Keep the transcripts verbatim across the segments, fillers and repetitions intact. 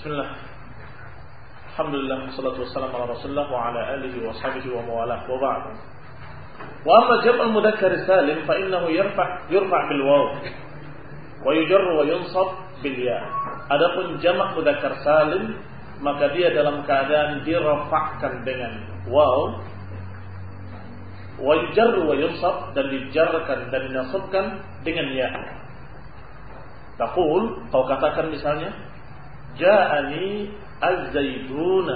Bismillah. Alhamdulillah wassalatu wassalamu ala Rasulillah wa ala alihi wa sahbihi wa mawalah. Wa ba'd. Wa amma jam'ul mudzakkar salim fa innahu yarfa' yurfa' bil waw wa yujarru wa yunsab bil ya. Adapun jamak mudzakkar salim maka dia dalam keadaan dirafa'kan dengan waw wa yujarru wa yunsab, dan dijarkan dan dinasabkan dengan ya. Taqul, kau katakan misalnya ja'ani az-zaiduna.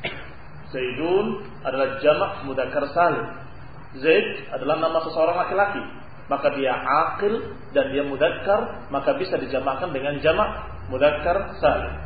Zaidun adalah jamak mudzakkar salim. Zaid adalah nama seseorang laki-laki, maka dia aqil dan dia mudzakkar, maka bisa dijamakkan dengan jamak mudzakkar salim.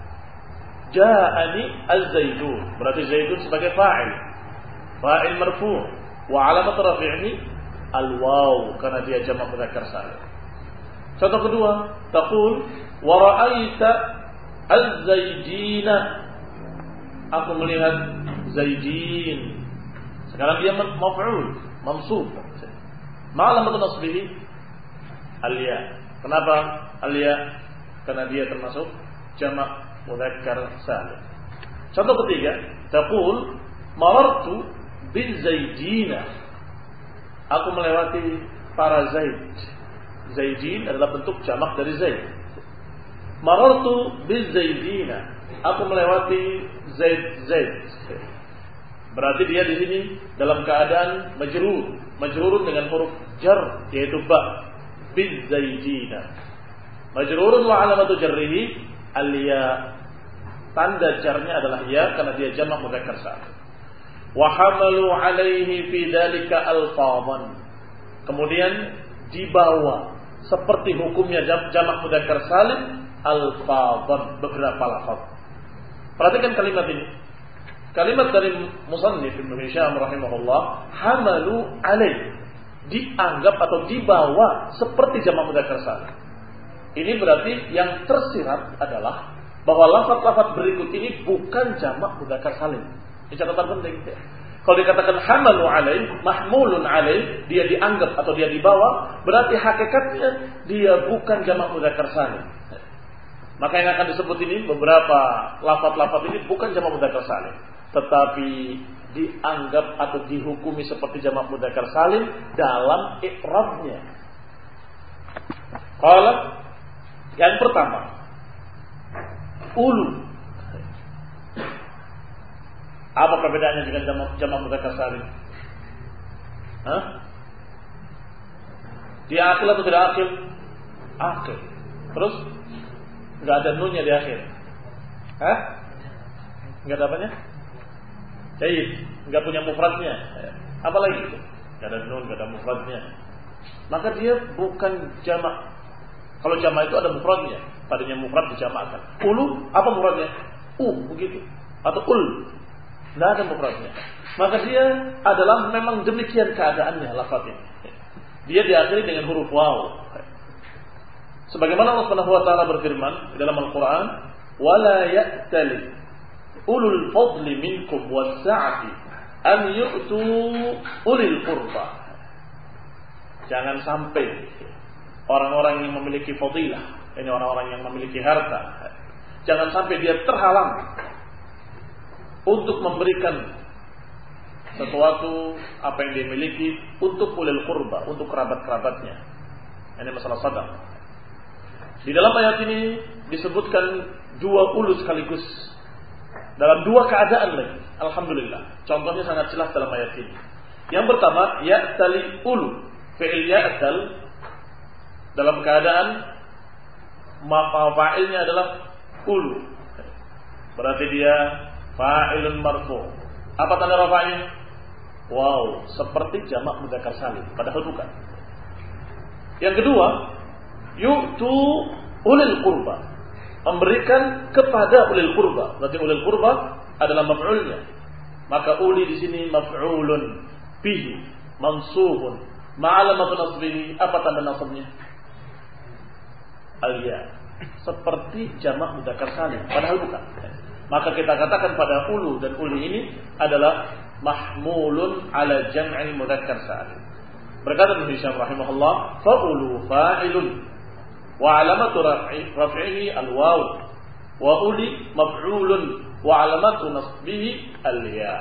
Ja'ani az-zaidun, berarti zaidun sebagai fa'il. Fa'il marfu', wa 'alamat raf'ihi al-waw karena dia jamak mudzakkar salim. Contoh kedua, taqul wa ra'aita Az-Zaidina, aku melihat Zaidin. Sekarang dia maf'ul, mansub. Ma'alamatun nasbihi al-ya. Kenapa al-ya? Karena dia termasuk jamak mudzakkar salim. Contoh ketiga, taqul marartu biz-Zaidina, aku melewati para Zaid. Zaidin adalah bentuk jamak dari Zaid. Marartu biz-Zaidina, aku melewati Zaid Zaid. Berarti dia di sini dalam keadaan majrur, majrurun dengan huruf jar yaitu ba, biz-Zaidina. Majrurun wa 'alamatu jarrihi al-ya. Tanda jarnya adalah ya karena dia jamak mudzakkar salim. Wa hamalu 'alaihi fi dzalika alfadhan. Kemudian dibawa seperti hukumnya jamak mudzakkar salim al-fadhan, beberapa lafaz. Perhatikan kalimat ini. Kalimat dari musannif Ibnu Hisham rahimahullah, hamalu alaih, dianggap atau dibawa seperti jamak mudzakkar salim. Ini berarti yang tersirat adalah bahwa lafaz-lafaz berikut ini bukan jamak mudzakkar salim. Ini catatan penting. Kalau dikatakan hamalu alaih, mahmulun alaih, dia dianggap atau dia dibawa, berarti hakikatnya dia bukan jamak mudzakkar salim. Maka yang akan disebut ini, beberapa lafaz-lafaz ini bukan jamak mudzakkar salim, tetapi dianggap atau dihukumi seperti jamak mudzakkar salim dalam i'rabnya. Qala, yang pertama, ulu. Apa perbedaannya dengan jamak, jamak mudzakkar salim? Hah? Dia akil atau tidak akil? Akil. Terus nggak ada nunnya di akhir. Hah? Nggak ada apanya? Baik, nggak punya mufradnya. Apa lagi itu? Nggak ada nun, nggak ada mufradnya. Maka dia bukan jamak. Kalau jamak itu ada mufradnya. Tadinya mufrad dijamakkan. Ulu, apa mufradnya? U, begitu. Atau ul, nggak ada mufradnya. Maka dia adalah memang demikian keadaannya lafaz ini. Dia diakhiri dengan huruf waw. Sebagaimana Allah Subhanahu wa taala berfirman dalam Al-Qur'an, "Wala ya'tali ulul fadli minkum was-sa'ati an yu'tu ulil qurba." Jangan sampai orang-orang yang memiliki fadilah, ini orang-orang yang memiliki harta, jangan sampai dia terhalang untuk memberikan sesuatu apa yang dia miliki untuk ulil qurba, untuk kerabat-kerabatnya. Ini masalah sedekah. Di dalam ayat ini disebutkan dua ulu sekaligus dalam dua keadaan lagi. Alhamdulillah. Contohnya sangat jelas dalam ayat ini. Yang pertama, ya'tali ulu. Fi'il ya'tal dalam keadaan fa'ilnya adalah ulu. Berarti dia fa'ilun marfu'. Apa tanda rafa'nya? Wow, seperti jamak mudzakkar salim, padahal bukan. Yang kedua, yu'tu ulil qurba, memberikan kepada ulil qurba. Berarti ulil qurba adalah maf'ulnya. Maka uli di sini maf'ulun bihi, mansubun. Ma'alamatun nasbihi, apa tanda nasabnya? Al-ya, seperti jamak mudzakkar salim, padahal bukan. Maka kita katakan pada ulu dan uli ini adalah mahmulun ala jam'il mudzakkar salim. Berkata Ibnu Hisham rahimahullah, fa'ulu fa'ilun wa alamatu raf'ihi al-waw wa uli maf'ulun wa alamatu nasbihi al-ya.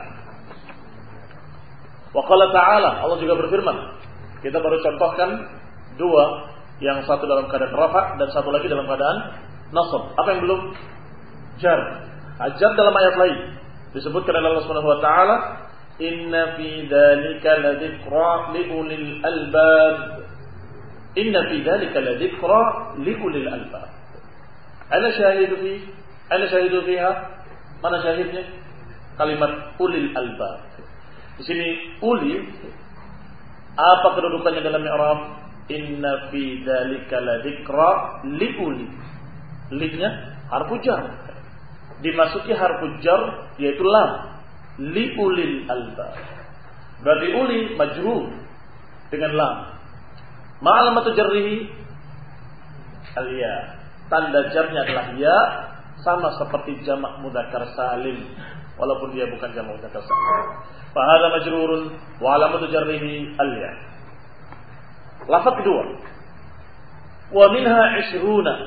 Wa qala ta'ala, Allah juga berfirman. Kita baru contohkan dua, yang satu dalam keadaan rafa' dan satu lagi dalam keadaan nasab. Apa yang belum? Jar. Jar dalam ayat lain disebutkan oleh Allah Subhanahu wa taala, inna fi dzalika ladzikra liulil albab. Inna fi dzalika ladzikra liulil albab. Ana syahidu fi, ana syahidu fiha. Mana syahidnya? Kalimat ulil albab. Di sini uli, apa kedudukannya dalam i'rab? Inna fi dzalika ladzikra liuli. Li-nya harfu jar. Dimasuki harfu jar yaitu lam. Liulil albab. Berarti uli majrur dengan lam. Ma'alamatu jarrihi al-ya. Tanda jarnya adalah ya, sama seperti jamak mudzakkar salim, walaupun dia bukan jamak mudzakkar salim. Fa hadza majrurun wa alamatu jarrihi al-ya. Lafaz kedua, wa minha ishruna.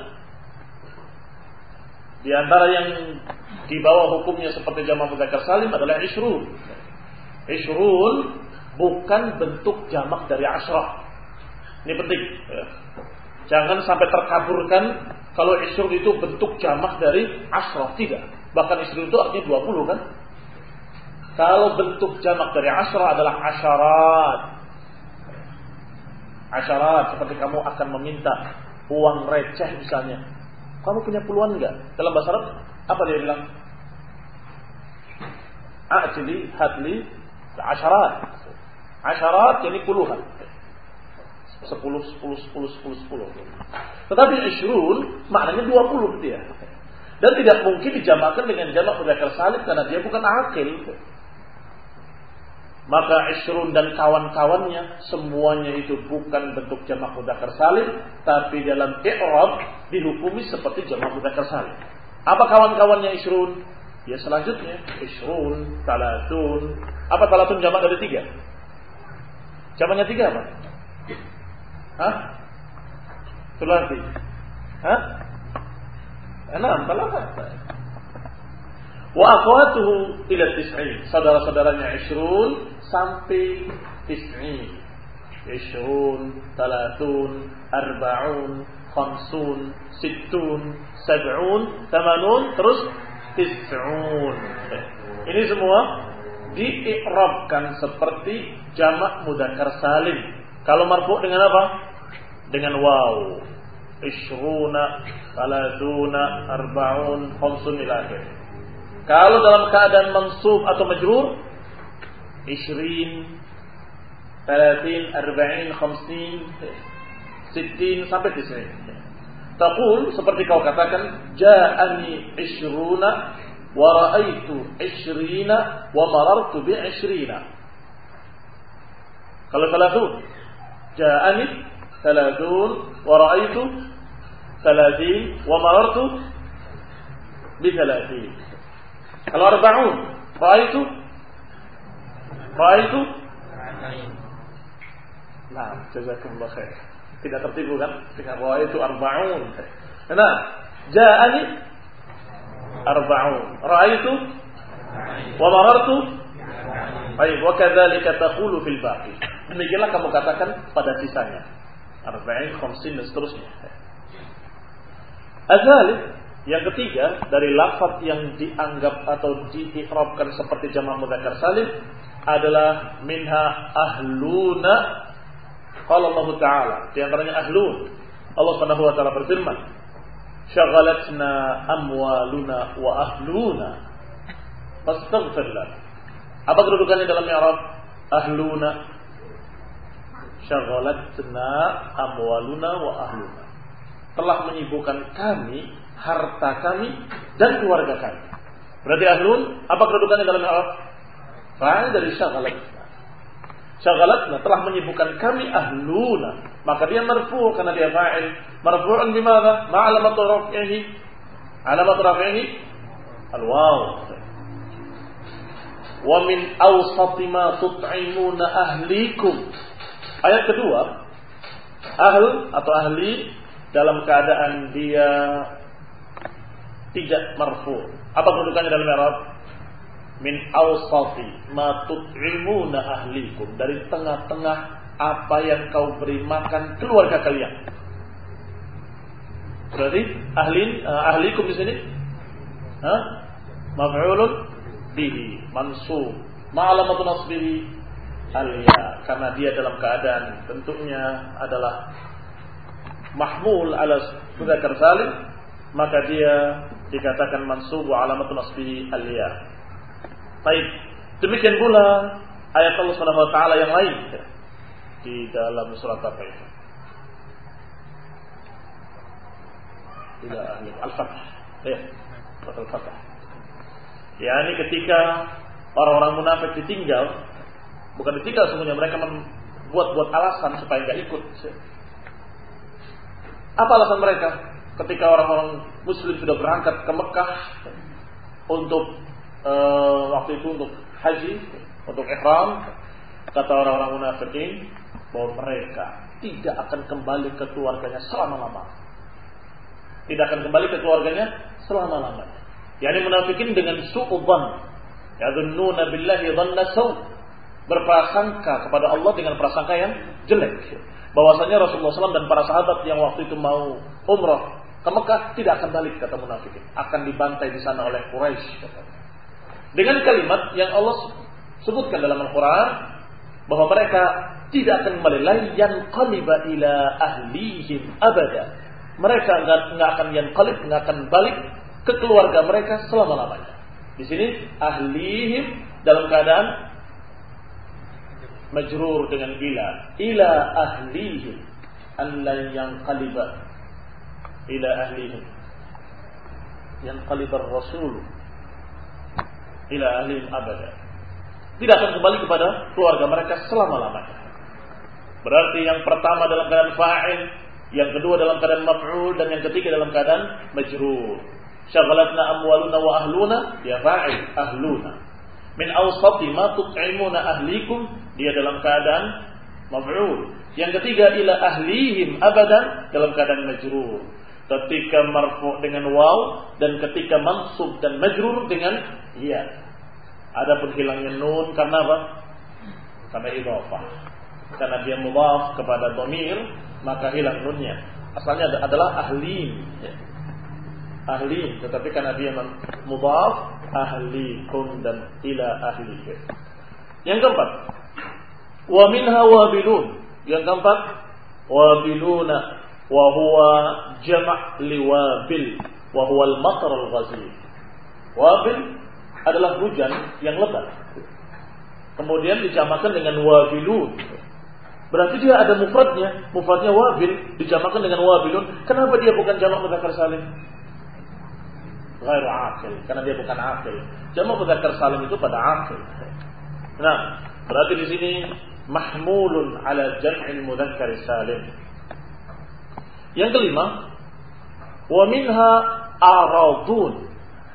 Di antara yang di bawah hukumnya seperti jamak mudzakkar salim adalah ishrun. Ishrun bukan bentuk jamak dari asyrah. Ini penting. Jangan sampai terkaburkan kalau ishrun itu bentuk jamak dari asyrah. Tidak. Bahkan ishrun itu artinya dua puluh kan. Kalau bentuk jamak dari asyrah adalah asyarat. Asyarat seperti kamu akan meminta uang receh misalnya. Kamu punya puluhan enggak? Dalam bahasa Arab apa dia bilang? A'tili hadli asyarat. Asyarat jadi puluhan. Sepuluh, sepuluh, sepuluh, sepuluh, sepuluh. Tetapi ishrun maknanya dua puluh dia. Dan tidak mungkin dijamakkan dengan jamak mudzakkar salim karena dia bukan akil. Maka ishrun dan kawan-kawannya semuanya itu bukan bentuk jamak mudzakkar salim, tapi dalam i'rab dihukumi seperti jamak mudzakkar salim. Apa kawan-kawannya ishrun? Ya selanjutnya ishrun, talatun. Apa talatun jamak dari tiga? Jamaknya tiga apa? Hah? Sulasi. Hah? Enam, talata. Wa akhwatuhu ila tis'in. Saudara-saudaranya ishrun sampai tis'in. Ishrun, talatun, arba'un, khamsun, sittun, sab'un, tamanun, terus tis'un. Ini semua di-i'rabkan seperti jamak mudzakkar salim. Kalau marfu' dengan apa? Dengan waw. Ishruna, talatuna, arba'un, khamsun ila akhir. Kalau dalam keadaan mansub atau majrur, ishrin, talatin, arba'in, khamsin, sittin sampai tis'in. Taqul seperti kau katakan, ja'ani ishruna wa ra'aitu ishrina wa marartu bi ishrina. Kalau talatun, ja'ani talatun wa ra'aitu talatin wa marartu bi talatin. Kalau arba'un, ra'aitu ra'aitu Nah, jazakumullah khair. Tidak tertipu kan? Dengan ra'aitu arba'un. Nah, ja'ani arba'un, ra'aitu wa marartu. Baik, wa kadzalika taqulu fil baqi. Demikianlah kamu katakan pada sisanya. Arba'in, khamsin dan seterusnya. Azalih, yang ketiga dari lafaz yang dianggap atau di-i'rabkan seperti jamak mudzakkar salim adalah minha ahluna. Qala Allah Ta'ala, di antaranya ahlun. Allah Subhanahu wa taala berfirman, "Syaghalatna amwaluna wa ahluna fastaghfir lana." Apa kedudukannya dalam i'rab? Ahluna. Syaghalatna amwaluna wa ahluna. Telah menyibukkan kami, harta kami dan keluarga kami. Berarti ahlun, apa kedudukannya dalam i'rab? Fa'il dari syaghalatna. Syaghalatna telah menyibukkan kami ahluna, maka dia marfu' karena dia fa'il. Marfu'un bimadza? Ma'alamatu raf'ihi. Alamatu raf'ihi al-waw. Wa min awsati ma tut'imuna ahlikum. Ayat kedua, ahl atau ahli dalam keadaan dia tidak marfu. Apa kedudukannya dalam i'rab? Min awsati ma tut'imuna ahlikum, dari tengah-tengah apa yang kau beri makan keluarga kalian. Berarti ahlin uh, ahlikum di sini ha? Maf'ulun bihi mansub. Ma'alamatu nasbihi al-ya, karena dia dalam keadaan bentuknya adalah mahmul ala mudzakkar salim, maka dia dikatakan mansub wa alamatu nasbihi al-ya. Baik, demikian pula ayat Allah Subhanahu wa taala yang lain di dalam surat apa itu? Ila ahli al-fath. Ya, surat al-fath. yakni ketika orang-orang munafik ditinggal, bukan ditinggal semuanya, mereka membuat-buat alasan supaya enggak ikut. Apa alasan mereka? Ketika orang-orang muslim sudah berangkat ke Mekah untuk e, waktu itu untuk haji, untuk ihram, kata orang-orang munafikin bahwa mereka tidak akan kembali ke keluarganya selama-lamanya. Tidak akan kembali ke keluarganya selama-lamanya. Yani munafikin dengan su'udzan, yadhunnuna billahi dhanna saw', berprasangka kepada Allah dengan prasangka yang jelek. Bahwasanya Rasulullah shallallahu alaihi wasallam dan para sahabat yang waktu itu mau umrah ke Mekah tidak akan balik, kata munafikin, akan dibantai di sana oleh Quraisy. Dengan kalimat yang Allah sebutkan dalam Al-Quran bahwa mereka tidak akan kembali, la yanqaliba ila ahlihim abada. Mereka enggak akan yanqalib, enggak akan balik ke keluarga mereka selama-lamanya. Di sini ahlihim dalam keadaan majrur dengan ila, ila ahlihim, an la yanqaliba ila ahlihim, yanqalibar rasul ila ahlihim abada. Tidak akan kembali kepada keluarga mereka selama-lamanya. Berarti yang pertama dalam keadaan fa'il, yang kedua dalam keadaan maf'ul, dan yang ketiga dalam keadaan majrur. Syaghalatna amwaluna wa ahluna, ya fa'il, ahluna. Min awsati ma tut'imuna ahlikum, dia dalam keadaan maf'ul. Yang ketiga ila ahlihim abadan, dalam keadaan majrur. Ketika marfu' dengan waw, dan ketika mansub dan majrur dengan ya. Adapun hilangnya nun karena apa? Karena idhafah. Karena dia mudhaf kepada dhamir, maka hilang nunnya. Asalnya adalah ahlim, ya. Ahlim, tetapi karena dia mudhaf, ahlikum dan ila ahlikum. Yang keempat, wa minha wabilun. Yang keempat, wabiluna, wa huwa jama' liwabil, wa huwa al-matar al-ghazir. Wabil adalah hujan yang lebat. Kemudian dijamakan dengan wabilun. Berarti dia ada mufradnya, mufradnya wabil, dijamakan dengan wabilun. Kenapa dia bukan jamak mudzakkar salim? Ghairu aqil, karena dia bukan aqil. Jamak mudzakkar salim itu pada aqil. Nah, berarti di sini mahmulun ala jam'il mudzakkar salim. Yang kelima, wa minha aradun.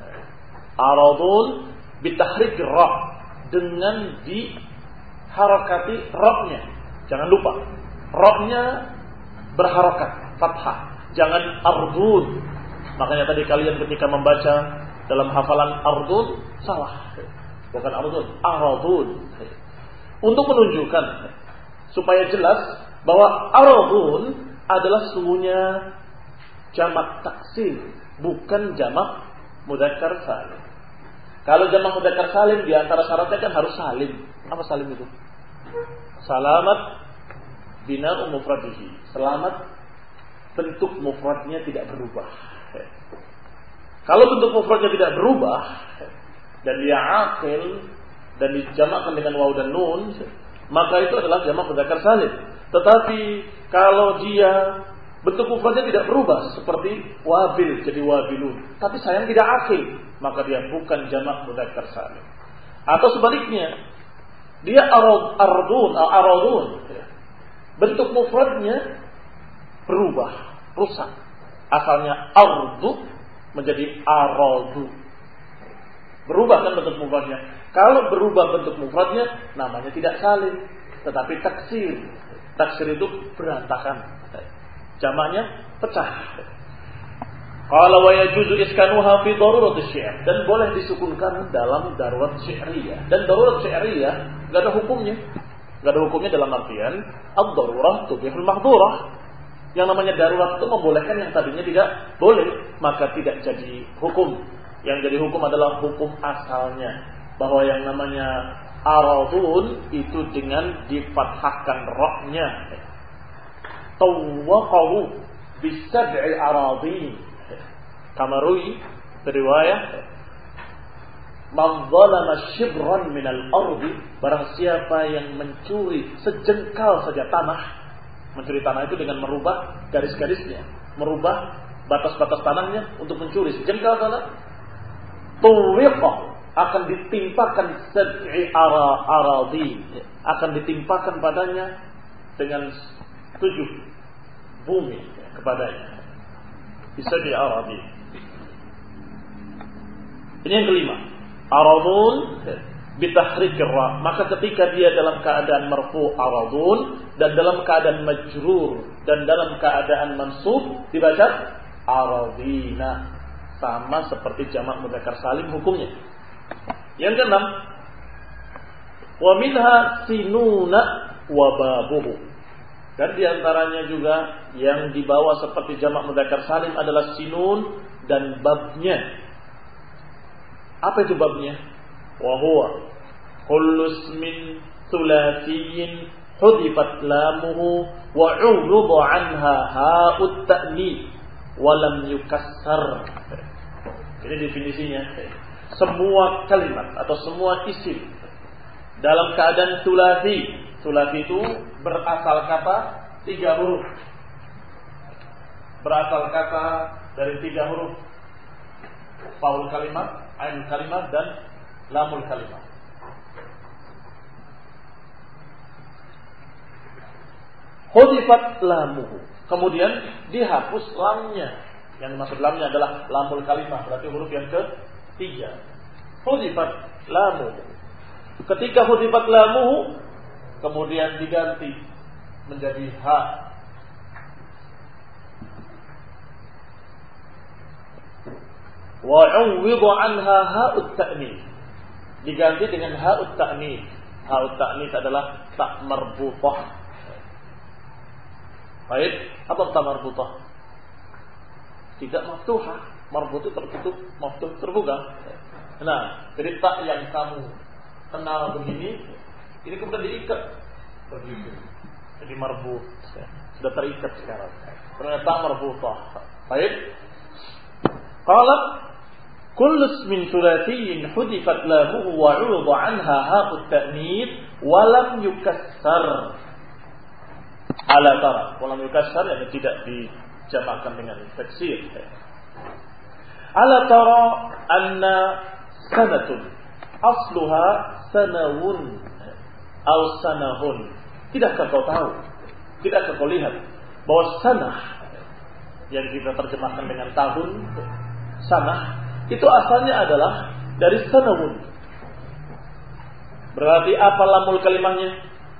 Aradun bitahrik ra, dengan diharakati ra-nya. Jangan lupa, ra-nya berharakat fathah, jangan ardun. Makanya tadi kalian ketika membaca dalam hafalan ardun salah. Bukan ardun, aradun. Untuk menunjukkan supaya jelas bahwa aradun adalah sungguhnya jamak taksir, bukan jamak mudzakkar salim. Kalau jamak mudzakkar salim, di antara syaratnya kan harus salim. Apa salim itu? Salamat bina'u mufradihi. Selamat bentuk mufradnya tidak berubah. Kalau bentuk mufradnya tidak berubah dan dia aqil dan dijamakkan dengan waw dan nun, maka itu adalah jamak mudzakkar salim. Tetapi kalau dia bentuk mufradnya tidak berubah seperti wabil jadi wabilun, tapi sayang tidak aqil, maka dia bukan jamak mudzakkar salim. Atau sebaliknya, dia arad ardun atau aradun, bentuk mufradnya berubah, rusak. Asalnya ardu menjadi aradu. Berubah kan bentuk mufradnya. Kalau berubah bentuk mufradnya, namanya tidak salim, tetapi taksir. Taksir itu berantakan. Jamaknya pecah. Qala wa yajuzu iskanuha fi darurat asy-syi'r, dan boleh disukunkan dalam darurat syi'riyah. Dan darurat syi'riyah enggak ada hukumnya. Enggak ada hukumnya dalam artian ad-darurah tubihul mahdhurah. Yang namanya darurat itu membolehkan yang tadinya tidak boleh, maka tidak jadi hukum. Yang jadi hukum adalah hukum asalnya, bahwa yang namanya aradun itu dengan difathahkan ra-nya. Tawaqahu bisab'i aradin. Kamarui riwayat man zalama shibran minal ardi, barang siapa yang mencuri sejengkal saja tanah. Mencuri tanah itu dengan merubah garis-garisnya, merubah batas-batas tanahnya untuk mencuri sejengkal tanah. Tuwiqah, akan ditimpakan sab'i ara aradi, akan ditimpakan padanya dengan tujuh bumi kepadanya. Sab'i aradi. Ini yang kelima, aradun bitahrikir ra, maka ketika dia dalam keadaan marfu aradun dan dalam keadaan majrur dan dalam keadaan mansub dibaca aradina, sama seperti jamak mudzakkar salim hukumnya. Yang keenam, wa minha sinuna wa babuhu, dan diantaranya juga yang dibawa seperti jamak mudzakkar salim adalah sinun dan babnya. Apa itu babnya? Wa huwa kullu ismin thulathiyin hudifat lamuhu wa 'urida 'anha ha'ut ta'nits wa lam yukassar. Ini definisinya. Semua kalimat atau semua isim dalam keadaan thulathi. Thulathi itu berasal kata tiga huruf. Berasal kata dari tiga huruf. Faul kalimat, ain kalimat, dan lamul kalimat. Hudifat lamuhu, kemudian dihapus lamnya. Yang dimaksud lamnya adalah lamul kalimat, berarti huruf yang ketiga. Hudifat lamuhu. Ketika hudifat lamuhu, kemudian diganti menjadi ha. Wa 'uwwida 'anha ha'ut ta'nits, diganti dengan ha'ut ta'nits. Ha'ut ta'nits adalah tak marbutah. Baik, apa tak marbutah? Tidak maftuhah. Marbut itu tertutup, maftuh terbuka. Nah, jadi tak yang kamu kenal begini, ini kemudian diikat begini. Jadi marbut, sudah terikat sekarang. Ternyata marbutah. Baik. Qala kullu ismin thulathiyin hudifat lamuhu wa 'urida 'anha ha'ut ta'nits wa lam yukassar. Ala tara, wa lam yukassar yang tidak dijamakkan dengan taksir. Ala tara anna sanatun asluha sanawun aw sanahun. Tidakkah kau tahu? Tidakkah kau lihat bahwa sanah yang kita terjemahkan dengan tahun, sanah itu asalnya adalah dari sanawun. Berarti apa lamul kalimahnya?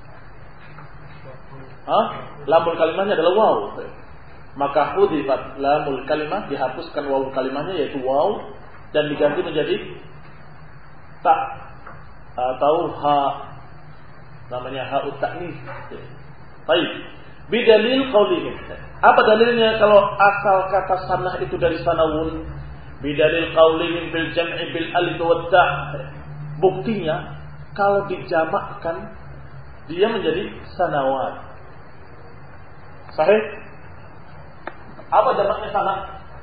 Hah? Lamul kalimahnya adalah waw. Maka hudifat lamul kalimah, dihapuskan waw kalimahnya yaitu waw dan diganti menjadi ta atau ha, namanya ha'ut ta'nits. Baik. Bidalil qaulihim. Apa dalilnya kalau asal kata sanah itu dari sanawun? Bidalil qaulihim bil jam'i bil alif wa ta'. Buktinya kalau dijamakkan dia menjadi sanawat. Sahih? Apa jamaknya sanah?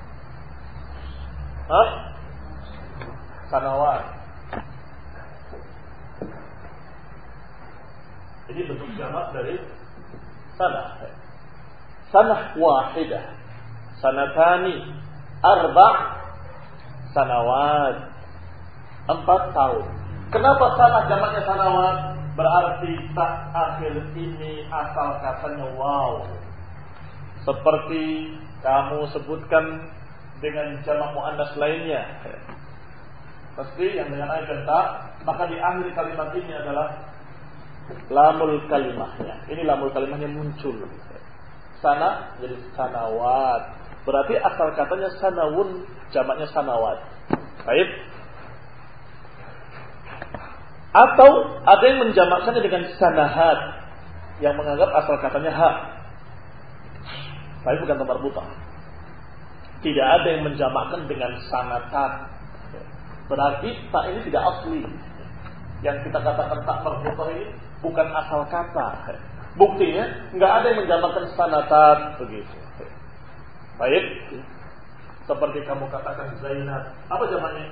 Hah? Sanawat. Jadi bentuk jamak dari sanah. Sanah wahidah, sanatani, arba' sanawat, empat tahun. Kenapa sanah jamaknya sanawat? Berarti tak akhir ini asal katanya wow. Seperti kamu sebutkan dengan jamak muannas lainnya. Pasti yang dengan alif dan ta, maka di akhir kalimat ini adalah lamul kalimahnya. Ini lamul kalimahnya muncul. Sana jadi sanawat. berarti asal katanya sanawun, jamaknya sanawat. Baik. Atau ada yang menjamakkannya dengan sanahat, yang menganggap asal katanya ha. Tapi bukan tempat buta. Tidak ada yang menjamakkan dengan sanatat. Berarti tak ini tidak asli. Yang kita katakan tak marbuta ini bukan asal kata. Buktinya nggak ada yang menjamakkan sanatat begitu. Baik. Seperti kamu katakan Zainab. Apa jamaknya?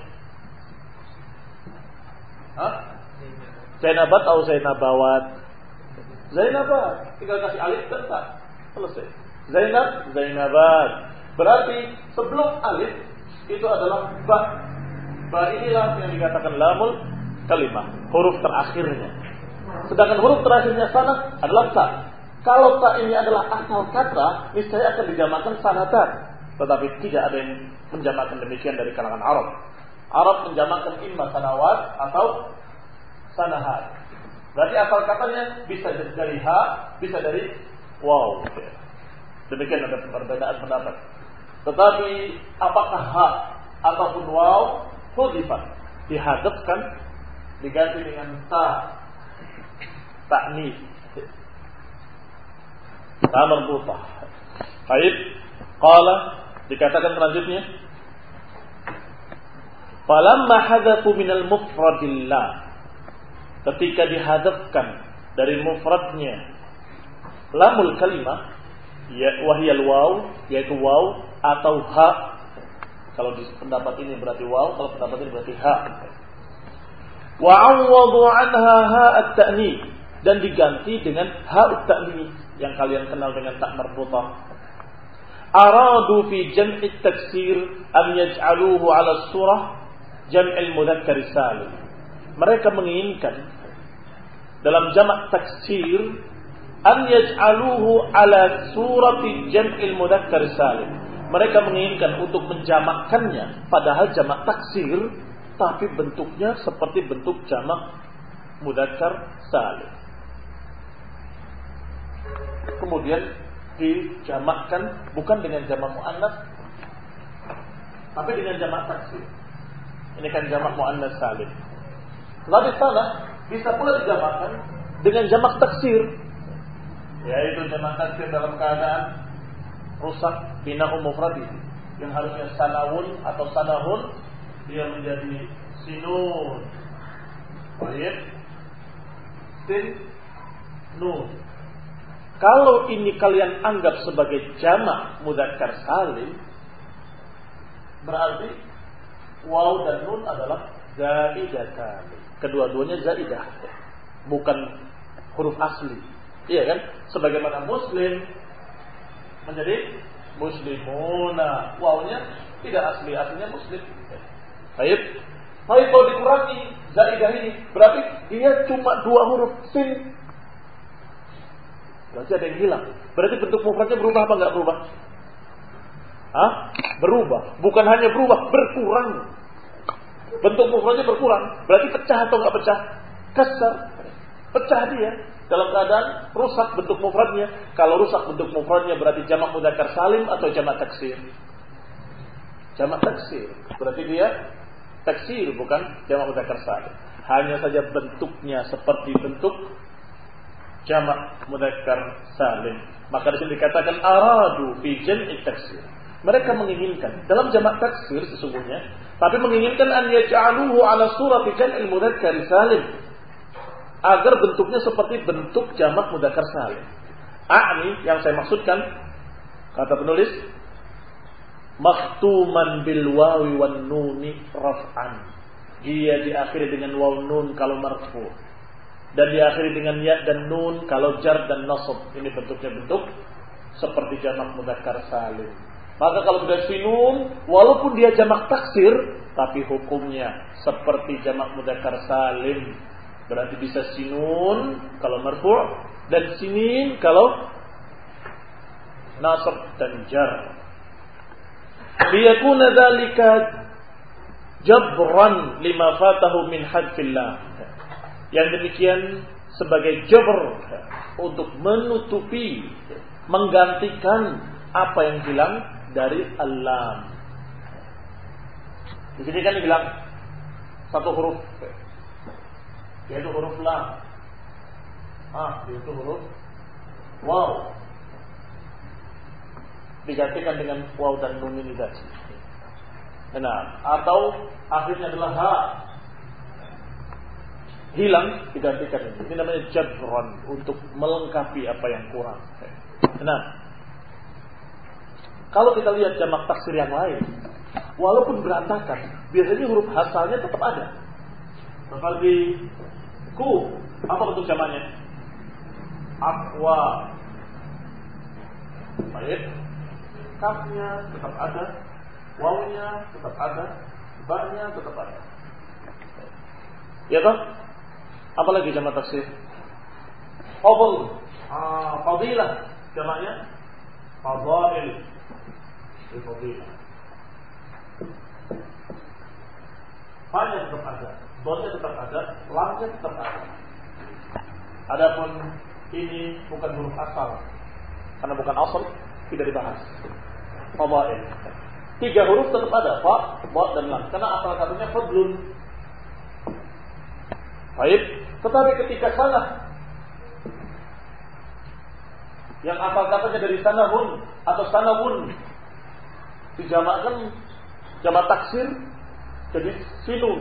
Hah? Zainabat atau Zainabawat? Zainabat. Tinggal kasih alif dan tak. Selesai. Zainab, Zainabat. Berarti sebelum alif itu adalah ba. Ba inilah yang dikatakan lamul kalimah, huruf terakhirnya. Sedangkan huruf terakhirnya sana adalah ta. Kalau ta ini adalah asal kata, niscaya akan dijamakkan sanatat. Tetapi tidak ada yang menjamakkan demikian dari kalangan Arab. Arab menjamakkan imma sanawat atau sanahat. Berarti asal katanya bisa dari ha, bisa dari waw. Demikian ada perbedaan pendapat. Tetapi apakah ha ataupun waw hudifat, dihadapkan, diganti dengan ta, ta'nis, ta marbutah. Baik, qala dikatakan selanjutnya, falamma hadatsu minal mufradillah, ketika dihadapkan dari mufradnya lamul kalimah, ya wahyal waw, yaitu waw atau ha. Kalau di pendapat ini berarti waw, kalau pendapat ini berarti ha. Wa 'awwadu 'anha ha at-ta'nis, dan diganti dengan ha at-ta'nis yang kalian kenal dengan ta marbutah. Aradu fi jam'i at-taksir an yaj'aluhu 'ala surah jam'il mudzakkar salim. Mereka menginginkan dalam jamak taksir an yaj'aluhu 'ala surati jam'il mudzakkar salim. Mereka menginginkan untuk menjamakkannya padahal jamak taksir, tapi bentuknya seperti bentuk jamak mudzakkar salim. Kemudian dijamakkan bukan dengan jamak muannas, tapi dengan jamak taksir. Ini kan jamak muannas salim. Lalu sana bisa pula dijamakkan dengan jamak taksir, yaitu jamak taksir dalam keadaan rusak bina'u mufradi, yang harusnya sanawun atau sanahun, dia menjadi sinun. Baik. Sin nun. Kalau ini kalian anggap sebagai jamak mudzakkar salim, berarti waw dan nun adalah zaidatan. Kedua-duanya zaidah, bukan huruf asli. Iya kan? Sebagaimana muslim menjadi muslimuna, wawnya tidak asli, aslinya muslim. Baik. Tapi kalau dikurangi zaidah ini, berarti dia cuma dua huruf sin. Berarti ada yang hilang. Berarti bentuk mufradnya berubah apa enggak berubah? Hah? Berubah. Bukan hanya berubah, berkurang. Bentuk mufradnya berkurang. Berarti pecah atau enggak pecah? Kasar. Pecah dia. Dalam keadaan rusak bentuk mufradnya. Kalau rusak bentuk mufradnya berarti jamak mudzakkar salim atau jamak taksir? Jamak taksir. Berarti dia taksir, bukan jamak mudzakkar salim. Hanya saja bentuknya seperti bentuk jamak mudzakkar salim. Maka di sini dikatakan aradu fi jam'i taksir. Mereka menginginkan dalam jamak taksir sesungguhnya, tapi menginginkan an yaj'aluhu ala surati jam'il mudzakkar salim, agar bentuknya seperti bentuk jamak mudzakkar salim. A'ni, yang saya maksudkan, kata penulis, makhtuman bil wawi wan nuni raf'an. Dia diakhiri dengan waw nun kalau marfu, dan diakhiri dengan ya dan nun kalau jar dan nasab. Ini bentuknya bentuk seperti jamak mudzakkar salim. Maka kalau sudah sinun, walaupun dia jamak taksir, tapi hukumnya seperti jamak mudzakkar salim. Berarti bisa sinun kalau marfu' dan sinin kalau nasab dan jar. Liyakuna dzalika jabran lima fatahu min hadfillah. Yang demikian sebagai jabr, untuk menutupi, menggantikan apa yang hilang dari al-lam. Di sini kan dibilang satu huruf, yaitu huruf lam. Ah, yaitu huruf waw. Digantikan dengan waw dan nun ini tadi. Nah, atau akhirnya adalah ha. Hilang digantikan ini. Ini namanya jabran, untuk melengkapi apa yang kurang. Nah, kalau kita lihat jamak taksir yang lain, walaupun berantakan, biasanya huruf hasalnya tetap ada. Seperti ku, apa bentuk jamaknya? Aqwa. Baik. Kafnya tetap ada, wawnya tetap ada, ba-nya tetap ada. Ya toh? Apalagi jamak taksir? Fadl. Ah, fadilah. Jamaknya fadail. Fadilah. Fa-nya tetap ada, dha-nya tetap ada, lam-nya tetap ada. Adapun ini bukan huruf asal, karena bukan asal, tidak dibahas. Fadail. Tiga huruf tetap ada, fa, ba, dan lam. Karena asal satunya fadlun. Baik, tetapi ketika salah, yang asal katanya dari sanahun atau sanawun, dijamakkan jamak taksir jadi sinun.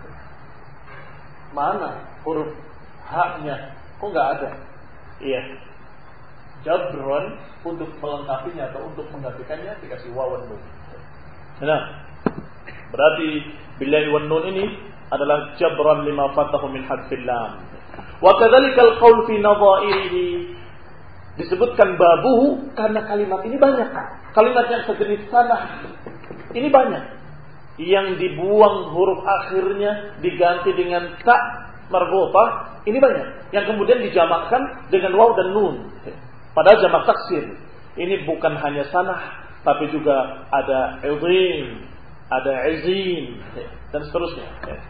Mana huruf haknya? Kok nggak ada? Iya, jabron, untuk melengkapinya atau untuk menggantikannya dikasih wawan nun. Nah, berarti billahi wan nun ini adalah jabran lima fatahu min hadfil lam. Wa kadzalikal qaul fi nadha'irihi, disebutkan babuhu karena kalimat ini banyak. Kalimat yang sejenis sanah ini banyak. Yang dibuang huruf akhirnya diganti dengan ta marbutah, ini banyak. Yang kemudian dijamakkan dengan waw dan nun. Padahal jamak taksir. Ini bukan hanya sanah, tapi juga ada idhim, ada izin, dan seterusnya.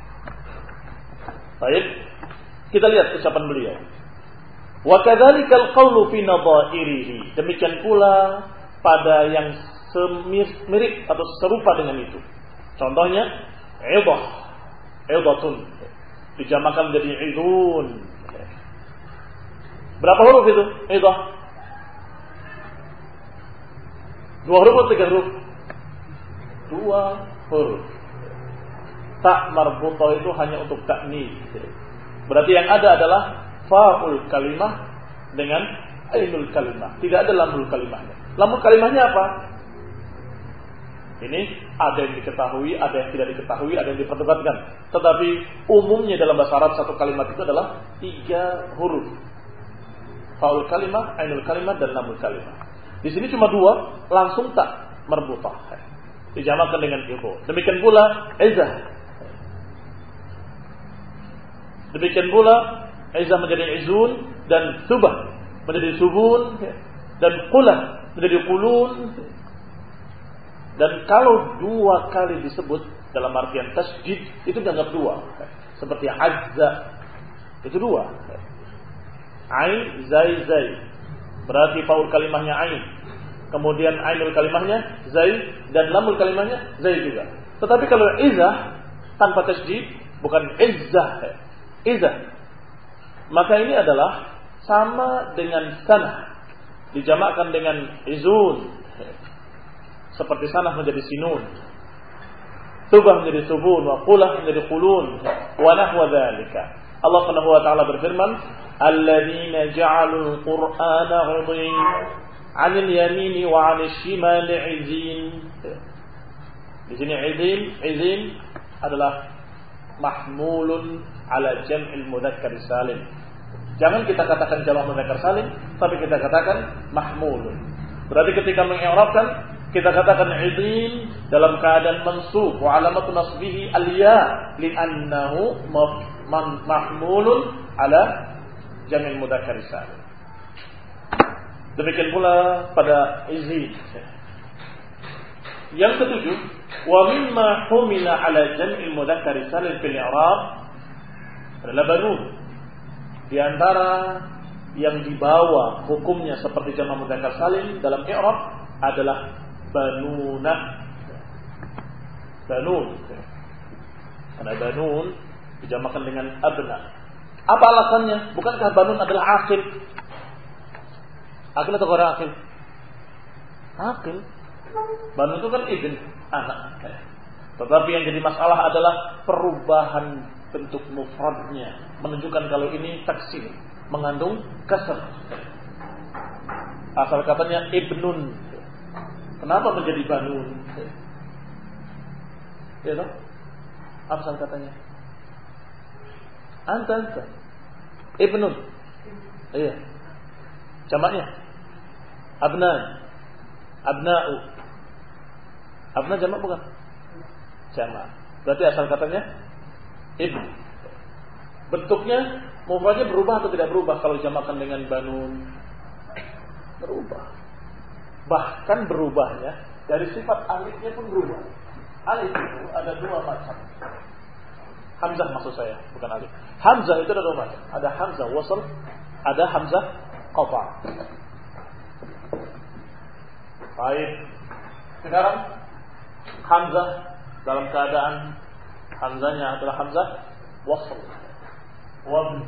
Baik, kita lihat ucapan beliau. Wa kadzalikal qawlu fi nadha'irihi. Demikian pula pada yang semirip atau serupa dengan itu. Contohnya idah, idatun, dijamakan menjadi idun. Berapa huruf itu? Idah. Dua huruf atau tiga huruf? Dua huruf. Tak marbutah itu hanya untuk taknis. Berarti yang ada adalah fa'ul kalimah dengan ainul kalimah. Tidak ada lamul kalimahnya. Lamul kalimahnya apa? Ini ada yang diketahui, ada yang tidak diketahui, ada yang diperdebatkan. Tetapi umumnya dalam bahasa Arab satu kalimat itu adalah tiga huruf. Fa'ul kalimah, ainul kalimah, dan lamul kalimah. Di sini cuma dua, langsung tak marbutah. Dijamakan dengan itu. Demikian pula izah. Demikian pula izah menjadi izun, dan subah menjadi subun, dan qulah menjadi qulun. Dan kalau dua kali disebut dalam artian tasjid, itu dianggap dua. Seperti azza, itu dua. Ain, zai, zai. Berarti faul kalimahnya ain. Kemudian ainul kalimahnya zai, dan lamul kalimahnya zai juga. Tetapi kalau izah tanpa tasjid, bukan izzah, izah, maka ini adalah sama dengan sanah, dijamakkan dengan izun. Seperti sanah menjadi sinun, subah menjadi subun, wa qulah menjadi qulun, wa nahwa dzalika. Allah Subhanahu wa taala berfirman, alladzina ja'alul qur'ana 'idhin 'anil yamini wa 'anil shimali 'izin. Di sini 'izin, 'izin adalah mahmulun ala jam'il mudzakkar salim. Jangan kita katakan jamak mudzakkar salim, tapi kita katakan mahmulun. Berarti ketika mengi'rabkan, kita katakan idin dalam keadaan mansub, wa alamatu nasbihi al-ya li'annahu mahmulun ala jam'il mudzakkar salim. Demikian pula pada izin. Yang ketujuh, wa mimma humila ala jam'il mudzakkar salim fil i'rab adalah banun. Di antara yang dibawa hukumnya seperti jamak mudzakkar salim dalam i'rab adalah banuna. Banun. Karena banun dijamakan dengan abna. Apa alasannya? Bukankah banun adalah akil? Akil atau orang akil? Akil. Banun itu kan ibn, anak. Tetapi yang jadi masalah adalah perubahan bentuk mufradnya, menunjukkan kalau ini taksir, mengandung kasr. Asal katanya ibnun. Kenapa menjadi banun? Ya toh? Asal katanya. Anta anta. Ibnun. Iya. Jamaknya abnan. Abna'u. Abna jamak bukan? Jamak. Berarti asal katanya ibn. Bentuknya mufradnya berubah atau tidak berubah kalau jamakan dengan banun? Berubah. Bahkan berubahnya dari sifat alifnya pun berubah. Alif itu ada dua macam. Hamzah maksud saya, bukan alif. Hamzah itu ada dua macam. Ada hamzah wasl, ada hamzah qata'. Baik. Sekarang hamzah dalam keadaan hamzahnya adalah hamzah wasl. Wabn.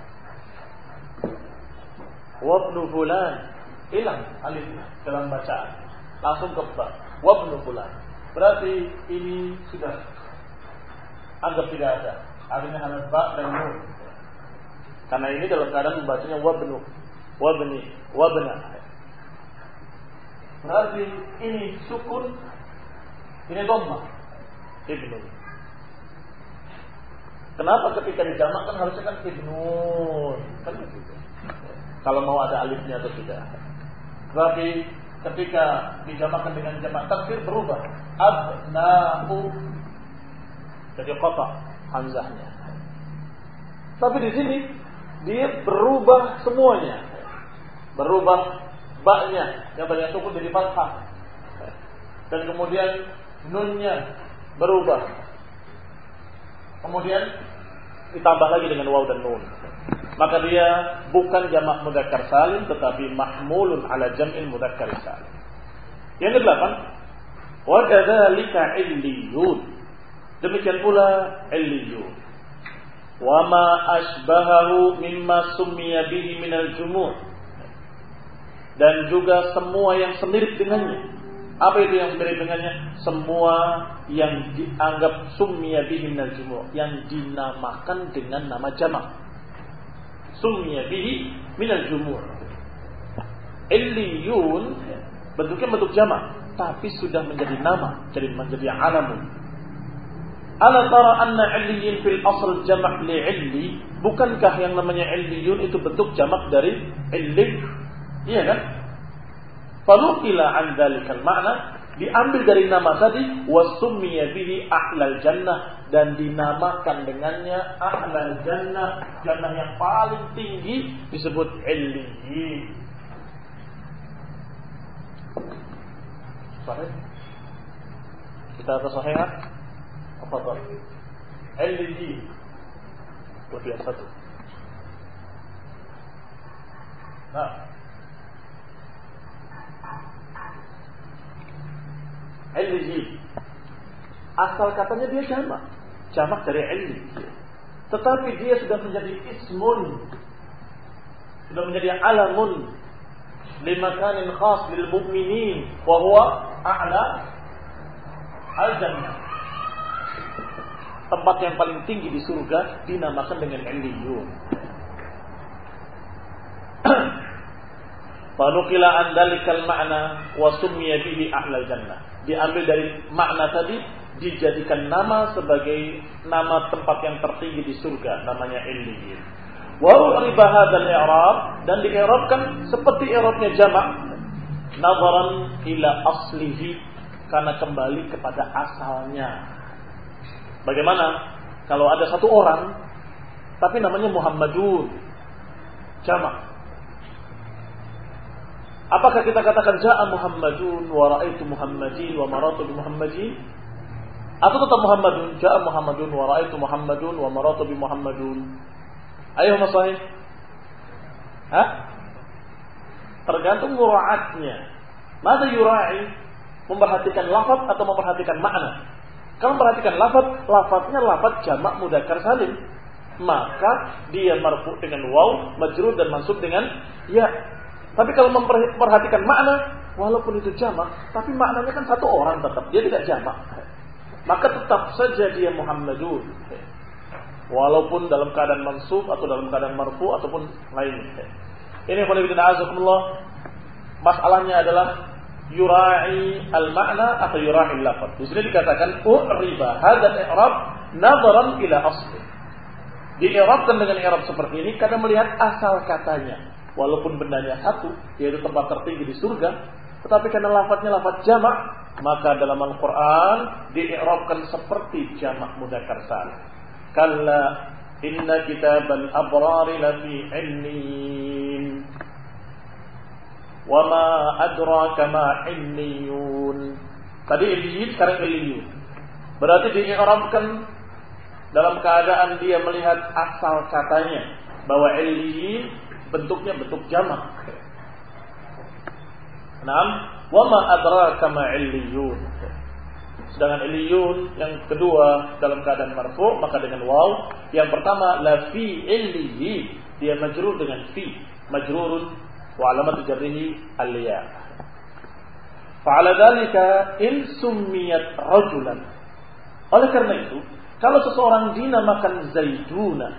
Wabnu fulan. Hilang alifnya dalam bacaan. Langsung ke ba. Wabnu fulan. Berarti ini sudah anggap tidak ada. Artinya hanya ba dan nun. Karena ini dalam keadaan membacanya wabnu, wabni, wabna. Berarti ini sukun, ini dhammah. Ibnu. Kenapa ketika dijamakkan harusnya kan ibnun? Kan begitu. Kalau mau ada alifnya atau tidak. Tapi ketika dijamakkan dengan jamak taksir berubah. Abna'u. Jadi qata hamzahnya. Tapi di sini dia berubah semuanya. Berubah ba-nya yang banyak sukun jadi fathah. Dan kemudian nunnya berubah. Kemudian ditambah lagi dengan waw dan nun. Maka dia bukan jamak mudzakkar salim tetapi mahmulun ala jam'il mudzakkar salim. Yang kedelapan, wa kadzalika illiyun. Demikian pula illiyun. Wa ma asbahahu mimma summiya bihi minal jumu'. Dan juga semua yang semirip dengannya. Apa itu yang semirip dengannya? Semua yang dianggap summiya bihi minal jumu', yang dinamakan dengan nama jamak. Summiya bihi minal jumu'. Illiyun bentuknya bentuk jamak, tapi sudah menjadi nama, jadi menjadi alamun. Ala tara anna illiyin fil asl jamak li illi? Bukankah yang namanya illiyun itu bentuk jamak dari illi? Iya kan? Fanuqila an dzalikal ma'na, diambil dari nama tadi, wasummiya bihi ahlal jannah, dan dinamakan dengannya ahlal jannah, jannah yang paling tinggi disebut illiyin. Sahih? Kita atas sahih kan? Apa tu? Illiyin. Lebih satu. Nah, illiyin. Asal katanya dia jamak, jamak dari illi. Tetapi dia sudah menjadi ismun, sudah menjadi alamun limakanin khas lil mu'minin wa huwa a'la al-jannah. Tempat yang paling tinggi di surga dinamakan dengan illiyun. Fanukila an dalikal ma'na wa summiya bihi a'lal jannah. Diambil dari makna tadi, dijadikan nama sebagai nama tempat yang tertinggi di surga, namanya illiyin. Wa uriba hadzal i'rab, dan di'irabkan seperti i'rabnya jamak, nazaran ila aslihi, karena kembali kepada asalnya. Bagaimana kalau ada satu orang tapi namanya Muhammadun, jamak? Apakah kita katakan ja'a Muhammadun wa ra'aitu Muhammadin wa maratu bi Muhammadin? Atau tetap Muhammadun, ja'a Muhammadun wa ra'aitu Muhammadun wa maratu bi Muhammadun? Ayo masahih. Hah? Tergantung mura'atnya. Mada yura'i? Memperhatikan lafaz atau memperhatikan makna. Kalau memperhatikan lafaz, lafaznya lafaz jamak mudzakkar salim, maka dia marfu dengan waw, majrur dan mansub dengan ya. Tapi kalau memperhatikan makna, walaupun itu jamak, tapi maknanya kan satu orang tetap, dia tidak jamak. Maka tetap saja dia Muhammadun. Walaupun dalam keadaan mansub atau dalam keadaan marfu ataupun lainnya. Ini qulibina azakumullah. Masalahnya adalah yura'i al-ma'na atau yura'i al-lafaz. Di sini dikatakan u'riba hadzal i'rab nadharan ila asli. Di'irabkan dengan i'rab seperti ini karena melihat asal katanya. Walaupun bendanya satu, yaitu tempat tertinggi di surga, tetapi karena lafaznya lafaz jamak, maka dalam Al-Qur'an di'irabkan seperti jamak mudzakkar salim. Kalla inna kitabal abrari lafi 'illin. Wa ma adraka ma 'illiyun. Tadi 'illiyin, sekarang 'illiyun. Berarti di'irabkan dalam keadaan dia melihat asal katanya bahwa 'illiyin bentuknya bentuk jamak. Naam, wa ma adraka ma 'illiyun. Sedangkan illiyun yang kedua dalam keadaan marfu maka dengan waw. Yang pertama la fi illiyin, dia majrur dengan fi, majrurun wa alamat jarrihi al-ya. Fa'ala dzalika in summiyat rajulan. Oleh karena itu, kalau seseorang dinamakan Zaiduna,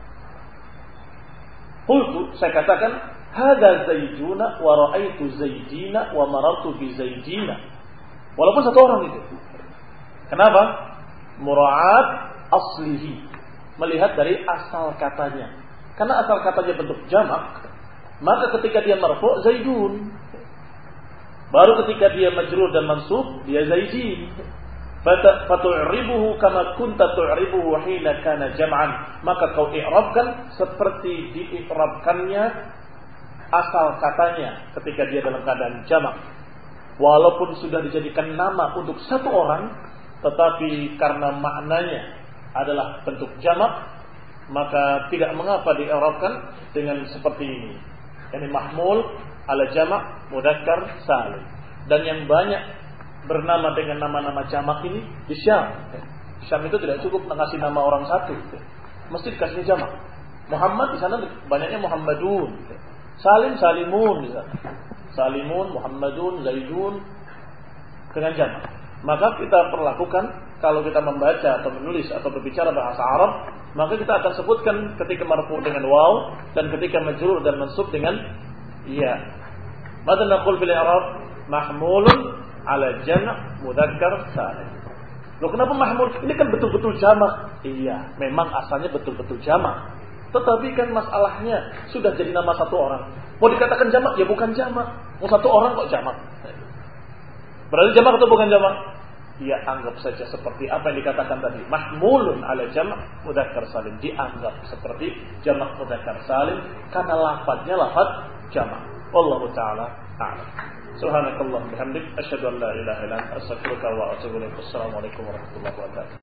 qultu, saya katakan hadza Zaiduna wa ra'aitu Zaidina wa marartu bi Zaidina. Walaupun satu orang itu. Kenapa? Mura'at aslihi, melihat dari asal katanya. Karena asal katanya bentuk jamak, maka ketika dia marfu Zaidun. Baru ketika dia majrur dan mansub dia Zaidin. Fatu'ribuhu kama kunta tu'ribuhu hina kana jam'an. Maka kau i'rabkan seperti di'irabkannya asal katanya ketika dia dalam keadaan jamak. Walaupun sudah dijadikan nama untuk satu orang, tetapi karena maknanya adalah bentuk jamak, maka tidak mengapa di'irabkan dengan seperti ini. Yani mahmul ala jamak mudzakkar salim. Dan yang banyak bernama dengan nama-nama jamak ini di Syam. Di Syam itu tidak cukup mengasih nama orang satu, mesti dikasih jamak. Muhammad di sana banyaknya Muhammadun, Salim Salimun, Salimun, Muhammadun, Zaidun dengan jamak. Maka kita perlakukan kalau kita membaca atau menulis atau berbicara bahasa Arab, maka kita akan sebutkan ketika marfu dengan waw dan ketika majrur dan mansub dengan ya. Maka naqul fil i'rab mahmulun ala jam' mudzakkar salim. Loh, kenapa mahmul? Ini kan betul-betul jamak. Iya, memang asalnya betul-betul jamak. Tetapi kan masalahnya sudah jadi nama satu orang. Mau dikatakan jamak ya bukan jamak. Mau satu orang kok jamak. Berarti jamak atau bukan jamak? Ya anggap saja seperti apa yang dikatakan tadi. Mahmulun ala jamak mudzakkar salim. Dianggap seperti jamak mudzakkar salim karena lafadznya lafadz jamak. Wallahu ta'ala a'lam. Subhanakallah bihamdik asyhadu an la ilaha illa anta astaghfiruka wa atubu ilaik. Assalamualaikum warahmatullahi wabarakatuh.